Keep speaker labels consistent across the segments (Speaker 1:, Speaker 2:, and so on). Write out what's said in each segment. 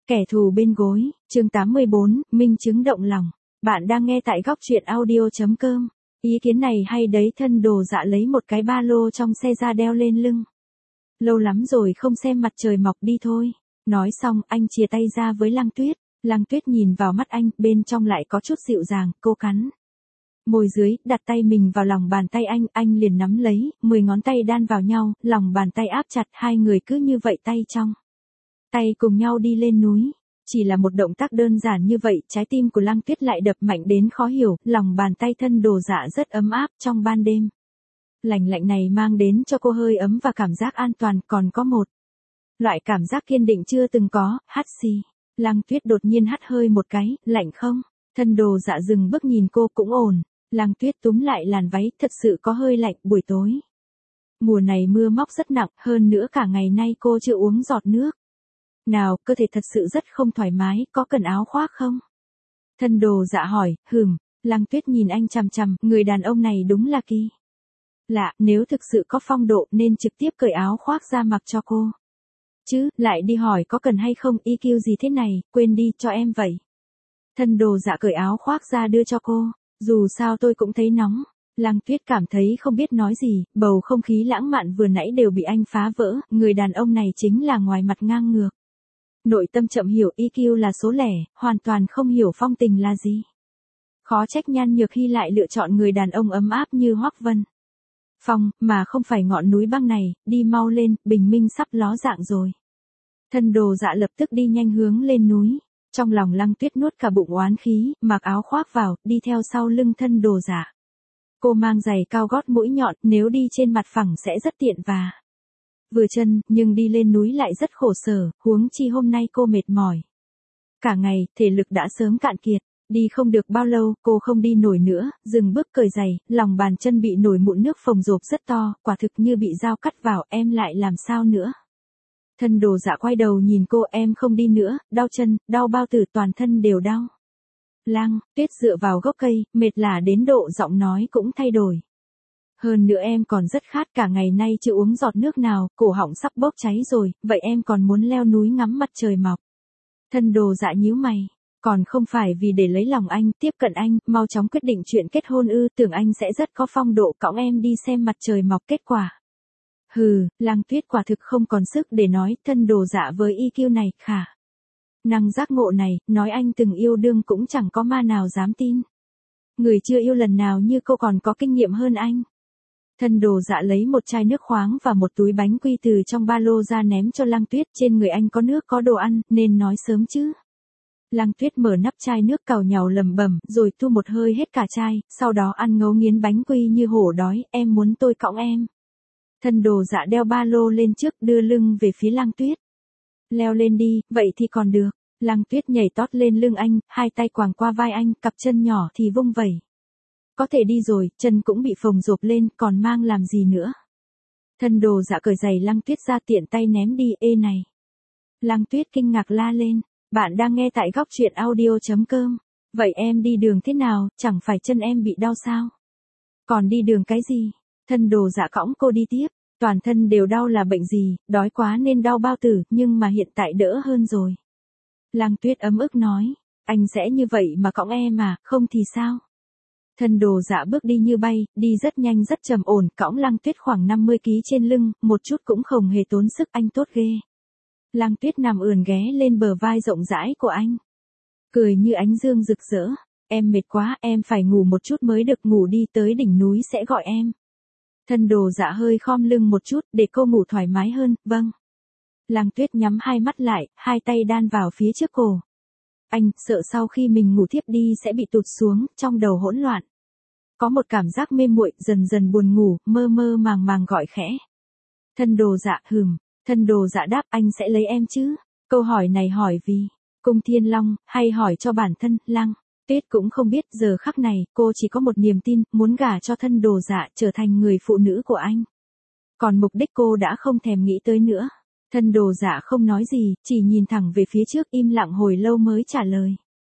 Speaker 1: Kẻ thù bên gối, chương 84, minh chứng động lòng. Bạn đang nghe tại góc truyện audio.com. Ý kiến này hay đấy. Thân Đồ Dạ lấy một cái ba lô trong xe ra đeo lên lưng. Lâu lắm rồi không xem mặt trời mọc, đi thôi. Nói xong, anh chìa tay ra với Lăng Tuyết. Lăng Tuyết nhìn vào mắt anh, bên trong lại có chút dịu dàng, cô cắn môi dưới, đặt tay mình vào lòng bàn tay anh liền nắm lấy, 10 ngón tay đan vào nhau, lòng bàn tay áp chặt, hai người cứ như vậy tay trong tay cùng nhau đi lên núi. Chỉ là một động tác đơn giản như vậy, trái tim của Lăng Tuyết lại đập mạnh đến khó hiểu, lòng bàn tay Thân Đồ Dạ rất ấm áp trong ban đêm. Lạnh lạnh này mang đến cho cô hơi ấm và cảm giác an toàn, còn có một loại cảm giác kiên định chưa từng có, hắt xì. Lăng Tuyết đột nhiên hắt hơi một cái, lạnh không? Thân Đồ Dạ dừng bước nhìn cô, cũng ổn. Lăng Tuyết túm lại làn váy, thật sự có hơi lạnh. Buổi tối mùa này mưa móc rất nặng, hơn nữa cả ngày nay cô chưa uống giọt nước nào, cơ thể thật sự rất không thoải mái, có cần áo khoác không? Thân Đồ Dạ hỏi. Lăng Tuyết nhìn anh chằm chằm, người đàn ông này đúng là kỳ lạ, nếu thực sự có phong độ nên trực tiếp cởi áo khoác ra mặc cho cô chứ, lại đi hỏi có cần hay không, EQ gì thế này, quên đi, cho em vậy. Thân Đồ Dạ cởi áo khoác ra đưa cho cô. Dù sao tôi cũng thấy nóng. Lăng Tuyết cảm thấy không biết nói gì, bầu không khí lãng mạn vừa nãy đều bị anh phá vỡ, người đàn ông này chính là ngoài mặt ngang ngược. Nội tâm chậm hiểu, EQ là số lẻ, hoàn toàn không hiểu phong tình là gì. Khó trách Nhan Nhược Hy lại lựa chọn người đàn ông ấm áp như Hoắc Vân Phong, mà không phải ngọn núi băng này. Đi mau lên, bình minh sắp ló dạng rồi. Thân Đồ Dạ lập tức đi nhanh hướng lên núi. Trong lòng Lăng Tuyết nuốt cả bụng oán khí, mặc áo khoác vào, đi theo sau lưng Thân Đồ Dạ. Cô mang giày cao gót mũi nhọn, nếu đi trên mặt phẳng sẽ rất tiện và vừa chân, nhưng đi lên núi lại rất khổ sở, huống chi hôm nay cô mệt mỏi cả ngày, thể lực đã sớm cạn kiệt. Đi không được bao lâu, cô không đi nổi nữa, dừng bước cởi giày, lòng bàn chân bị nổi mụn nước phồng rộp rất to, quả thực như bị dao cắt vào. Em lại làm sao nữa? Thân Đồ Dạ quay đầu nhìn cô. Em không đi nữa, đau chân, đau bao tử, toàn thân đều đau. Lăng Tuyết dựa vào gốc cây, mệt lả đến độ giọng nói cũng thay đổi. Hơn nữa em còn rất khát, cả ngày nay chưa uống giọt nước nào, cổ họng sắp bốc cháy rồi, vậy em còn muốn leo núi ngắm mặt trời mọc. Thân Đồ Dạ nhíu mày. Còn không phải vì để lấy lòng anh, tiếp cận anh, mau chóng quyết định chuyện kết hôn ư? Tưởng anh sẽ rất có phong độ, cõng em đi xem mặt trời mọc. Kết quả Lăng Tuyết quả thực không còn sức để nói. Thân Đồ Dạ với EQ này, khả năng giác ngộ này, nói anh từng yêu đương cũng chẳng có ma nào dám tin. Người chưa yêu lần nào như cô còn có kinh nghiệm hơn anh. Thân Đồ Dạ lấy một chai nước khoáng và một túi bánh quy từ trong ba lô ra ném cho Lăng Tuyết. Trên người anh có nước có đồ ăn, nên nói sớm chứ. Lăng Tuyết mở nắp chai nước cào nhàu lẩm bẩm, rồi tu một hơi hết cả chai, sau đó ăn ngấu nghiến bánh quy như hổ đói. Em muốn tôi cõng em. Thân Đồ Dạ đeo ba lô lên trước, đưa lưng về phía Lăng Tuyết. Leo lên đi, vậy thì còn được. Lăng Tuyết nhảy tót lên lưng anh, hai tay quàng qua vai anh, cặp chân nhỏ thì vung vẩy. Có thể đi rồi, chân cũng bị phồng rộp lên, còn mang làm gì nữa. Thân Đồ Dạ cởi giày Lăng Tuyết ra, tiện tay ném đi. Ê này! Lăng Tuyết kinh ngạc la lên. Bạn đang nghe tại góc truyện audio.com. Vậy em đi đường thế nào, chẳng phải chân em bị đau sao? Còn đi đường cái gì? Thân Đồ Dạ cõng cô đi tiếp. Toàn thân đều đau là bệnh gì, đói quá nên đau bao tử, nhưng mà hiện tại đỡ hơn rồi. Lăng Tuyết ấm ức nói. Anh sẽ như vậy mà cõng em à, không thì sao? Thân Đồ Dạ bước đi như bay, đi rất nhanh rất trầm ổn, cõng Lăng Tuyết khoảng 50 kg trên lưng, một chút cũng không hề tốn sức. Anh tốt ghê. Lăng Tuyết nằm ườn ghé lên bờ vai rộng rãi của anh, cười như ánh dương rực rỡ. Em mệt quá, em phải ngủ một chút mới được, ngủ đi, tới đỉnh núi sẽ gọi em. Thân Đồ Dạ hơi khom lưng một chút, để cô ngủ thoải mái hơn. Vâng. Lăng Tuyết nhắm hai mắt lại, hai tay đan vào phía trước cổ. Anh sợ sau khi mình ngủ thiếp đi sẽ bị tụt xuống, trong đầu hỗn loạn. Có một cảm giác mê muội, dần dần buồn ngủ, mơ mơ màng màng gọi khẽ. Thân Đồ Dạ. Thân Đồ Dạ đáp. Anh sẽ lấy em chứ? Câu hỏi này hỏi vì Cung Thiên Long, hay hỏi cho bản thân? Lăng Tuyết cũng không biết, giờ khắc này, cô chỉ có một niềm tin, muốn gả cho Thân Đồ Dạ, trở thành người phụ nữ của anh. Còn mục đích cô đã không thèm nghĩ tới nữa. Thân Đồ Dạ không nói gì, chỉ nhìn thẳng về phía trước, im lặng hồi lâu mới trả lời.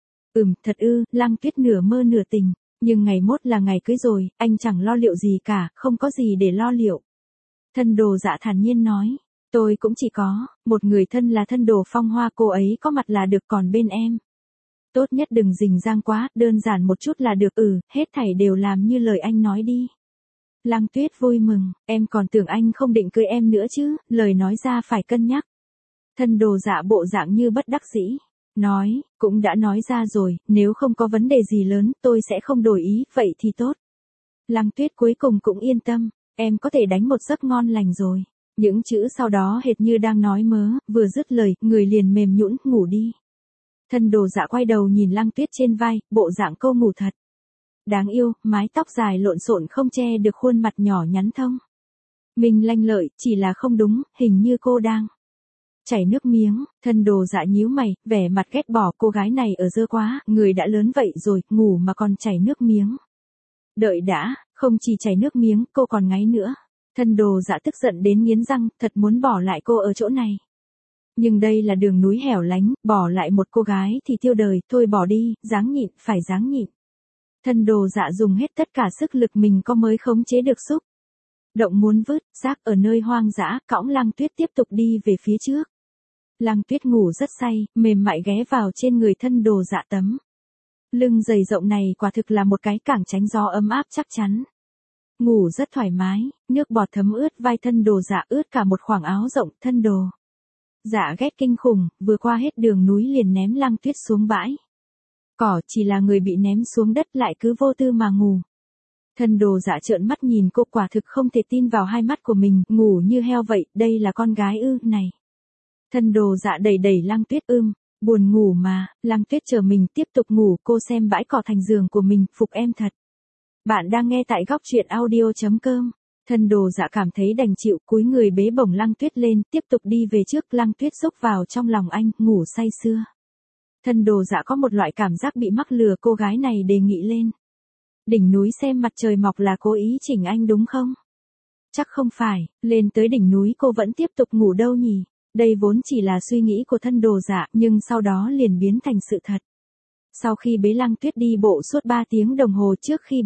Speaker 1: Thật ư? Lăng Tuyết nửa mơ nửa tình. Nhưng ngày mốt là ngày cưới rồi, anh chẳng lo liệu gì cả, không có gì để lo liệu. Thân Đồ Dạ thản nhiên nói. Tôi cũng chỉ có, một người thân là thân đồ Phong Hoa, cô ấy có mặt là được, còn bên em. Tốt nhất đừng rình rang quá, đơn giản một chút là được. Hết thảy đều làm như lời anh nói đi. Lăng Tuyết vui mừng, em còn tưởng anh không định cưới em nữa chứ, lời nói ra phải cân nhắc. Thân đồ dạ bộ dạng như bất đắc dĩ. Nói, cũng đã nói ra rồi, nếu không có vấn đề gì lớn, tôi sẽ không đổi ý, vậy thì tốt. Lăng Tuyết cuối cùng cũng yên tâm, em có thể đánh một giấc ngon lành rồi. Những chữ sau đó hệt như đang nói mớ, vừa dứt lời, người liền mềm nhũn ngủ đi. Thân đồ dạ quay đầu nhìn Lăng Tuyết trên vai, bộ dạng cô ngủ thật đáng yêu, mái tóc dài lộn xộn không che được khuôn mặt nhỏ nhắn thông minh lanh lợi, chỉ là không đúng, hình như cô đang chảy nước miếng. Thân đồ dạ nhíu mày, vẻ mặt ghét bỏ, cô gái này ở dơ quá, người đã lớn vậy rồi, ngủ mà còn chảy nước miếng. Đợi đã, không chỉ chảy nước miếng, cô còn ngáy nữa. Thân đồ dạ tức giận đến nghiến răng, thật muốn bỏ lại cô ở chỗ này. Nhưng đây là đường núi hẻo lánh, bỏ lại một cô gái thì tiêu đời, thôi bỏ đi, ráng nhịn, phải ráng nhịn. Thân đồ dạ dùng hết tất cả sức lực mình có mới khống chế được xúc động muốn vứt xác ở nơi hoang dã, cõng Lăng Tuyết tiếp tục đi về phía trước. Lăng Tuyết ngủ rất say, mềm mại ghé vào trên người thân đồ dạ tấm lưng dày rộng này quả thực là một cái cảng tránh gió ấm áp chắc chắn. Ngủ rất thoải mái, nước bọt thấm ướt vai thân đồ dạ, ướt cả một khoảng áo rộng. Thân đồ dạ ghét kinh khủng, vừa qua hết đường núi liền ném Lăng Tuyết xuống bãi cỏ, chỉ là người bị ném xuống đất lại cứ vô tư mà ngủ. Thân đồ dạ trợn mắt nhìn cô, quả thực không thể tin vào hai mắt của mình, ngủ như heo vậy, đây là con gái ư? Này. Thân đồ dạ đẩy đẩy Lăng Tuyết, buồn ngủ mà. Lăng Tuyết chờ mình tiếp tục ngủ, cô xem bãi cỏ thành giường của mình, phục em thật. Bạn đang nghe tại góc truyện audio.com. Thân đồ dạ cảm thấy đành chịu, cúi người bế bổng Lăng Tuyết lên, tiếp tục đi về trước. Lăng Tuyết xúc vào trong lòng anh, ngủ say sưa. Thân đồ dạ có một loại cảm giác bị mắc lừa, cô gái này đề nghị lên đỉnh núi xem mặt trời mọc là cố ý chỉnh anh đúng không? Chắc không phải, lên tới đỉnh núi cô vẫn tiếp tục ngủ đâu nhỉ? Đây vốn chỉ là suy nghĩ của thân đồ dạ, nhưng sau đó liền biến thành sự thật. Sau khi bế Lăng Tuyết đi bộ suốt 3 tiếng đồng hồ trước khi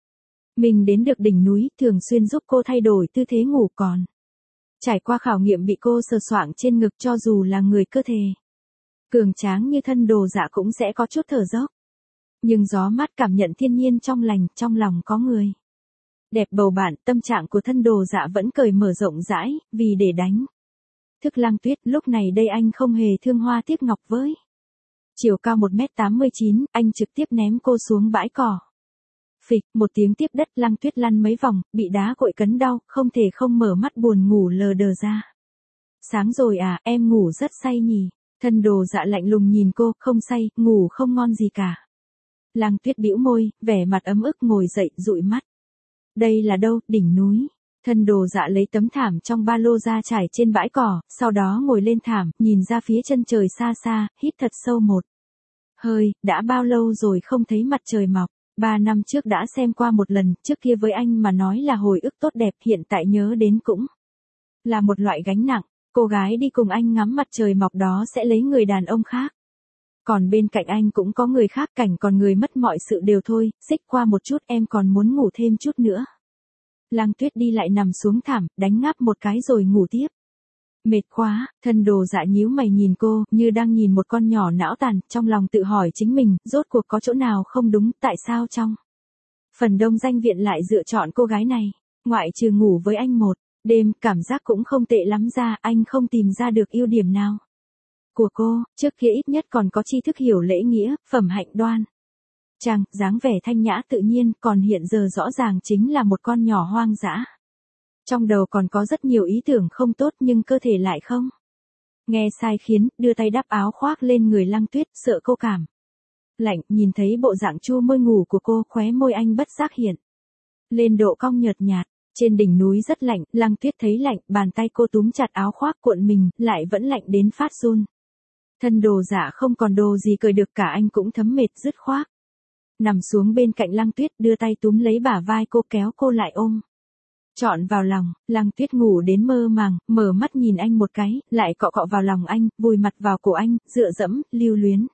Speaker 1: mình đến được đỉnh núi, thường xuyên giúp cô thay đổi tư thế ngủ, còn trải qua khảo nghiệm bị cô sờ soạng trên ngực, cho dù là người cơ thể cường tráng như thân đồ dạ cũng sẽ có chút thở dốc. Nhưng gió mát, cảm nhận thiên nhiên trong lành, trong lòng có người đẹp bầu bạn, tâm trạng của thân đồ dạ vẫn cởi mở rộng rãi, vì để đánh thức Lăng Tuyết. Lúc này đây anh không hề thương hoa tiếc ngọc, với chiều cao 1m89, anh trực tiếp ném cô xuống bãi cỏ. Phịch, một tiếng tiếp đất, Lăng Tuyết lăn mấy vòng, bị đá cội cấn đau, không thể không mở mắt, buồn ngủ lờ đờ ra. Sáng rồi à, em ngủ rất say nhỉ? Thân đồ dạ lạnh lùng nhìn cô, không say, ngủ không ngon gì cả. Lăng Tuyết bĩu môi, vẻ mặt ấm ức ngồi dậy, dụi mắt. Đây là đâu? Đỉnh núi. Thân đồ dạ lấy tấm thảm trong ba lô ra trải trên bãi cỏ, sau đó ngồi lên thảm, nhìn ra phía chân trời xa xa, hít thật sâu một hơi. Đã bao lâu rồi không thấy mặt trời mọc? 3 năm trước đã xem qua một lần, trước kia với anh mà nói là hồi ức tốt đẹp, hiện tại nhớ đến cũng là một loại gánh nặng. Cô gái đi cùng anh ngắm mặt trời mọc đó sẽ lấy người đàn ông khác. Còn bên cạnh anh cũng có người khác, cảnh còn người mất mọi sự đều thôi, xích qua một chút, em còn muốn ngủ thêm chút nữa. Lăng Tuyết đi lại nằm xuống thảm, đánh ngáp một cái rồi ngủ tiếp. Mệt quá, thân đồ dạ nhíu mày nhìn cô, như đang nhìn một con nhỏ não tàn, trong lòng tự hỏi chính mình, rốt cuộc có chỗ nào không đúng, tại sao trong phần đông danh viện lại lựa chọn cô gái này, ngoại trừ ngủ với anh một đêm, cảm giác cũng không tệ lắm ra, anh không tìm ra được ưu điểm nào của cô, trước kia ít nhất còn có tri thức, hiểu lễ nghĩa, phẩm hạnh đoan trang, dáng vẻ thanh nhã tự nhiên, còn hiện giờ rõ ràng chính là một con nhỏ hoang dã. Trong đầu còn có rất nhiều ý tưởng không tốt nhưng cơ thể lại không nghe sai khiến, đưa tay đắp áo khoác lên người Lăng Tuyết, sợ cô cảm lạnh, nhìn thấy bộ dạng chua môi ngủ của cô, khóe môi anh bất giác hiện lên độ cong nhợt nhạt. Trên đỉnh núi rất lạnh, Lăng Tuyết thấy lạnh, bàn tay cô túm chặt áo khoác cuộn mình, lại vẫn lạnh đến phát run. Thân đồ dạ không còn đồ gì cởi được cả, anh cũng thấm mệt dứt khoác nằm xuống bên cạnh Lăng Tuyết, đưa tay túm lấy bả vai cô, kéo cô lại ôm trọn vào lòng. Lăng Tuyết ngủ đến mơ màng, mở mắt nhìn anh một cái, lại cọ cọ vào lòng anh, vùi mặt vào cổ anh, dựa dẫm, lưu luyến.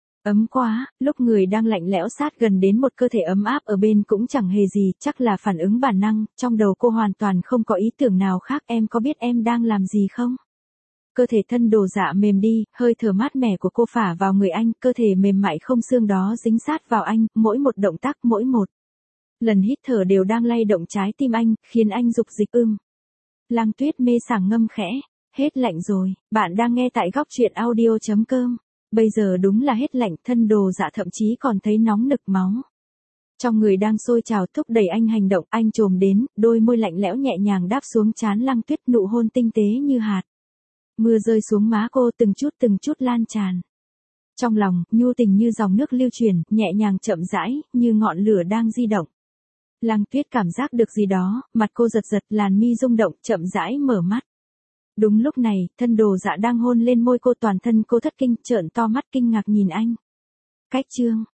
Speaker 1: Ấm quá, lúc người đang lạnh lẽo sát gần đến một cơ thể ấm áp ở bên cũng chẳng hề gì, chắc là phản ứng bản năng, trong đầu cô hoàn toàn không có ý tưởng nào khác. Em có biết em đang làm gì không? Cơ thể thân đồ dạ mềm đi, hơi thở mát mẻ của cô phả vào người anh, cơ thể mềm mại không xương đó dính sát vào anh, mỗi một động tác, mỗi một lần hít thở đều đang lay động trái tim anh, khiến anh dục dịch ưng. Lăng Tuyết mê sảng ngâm khẽ, hết lạnh rồi, bạn đang nghe tại góc truyện audio.com. Bây giờ đúng là hết lạnh, thân đồ dạ thậm chí còn thấy nóng nực máu. Trong người đang sôi trào thúc đẩy anh hành động, anh chồm đến, đôi môi lạnh lẽo nhẹ nhàng đáp xuống trán Lăng Tuyết, nụ hôn tinh tế như hạt mưa rơi xuống má cô từng chút lan tràn. Trong lòng, nhu tình như dòng nước lưu chuyển, nhẹ nhàng chậm rãi, như ngọn lửa đang di động. Lăng Tuyết cảm giác được gì đó, mặt cô giật giật, làn mi rung động, chậm rãi mở mắt. Đúng lúc này, thân đồ dạ đang hôn lên môi cô, toàn thân cô thất kinh, trợn to mắt kinh ngạc nhìn anh. Cách chương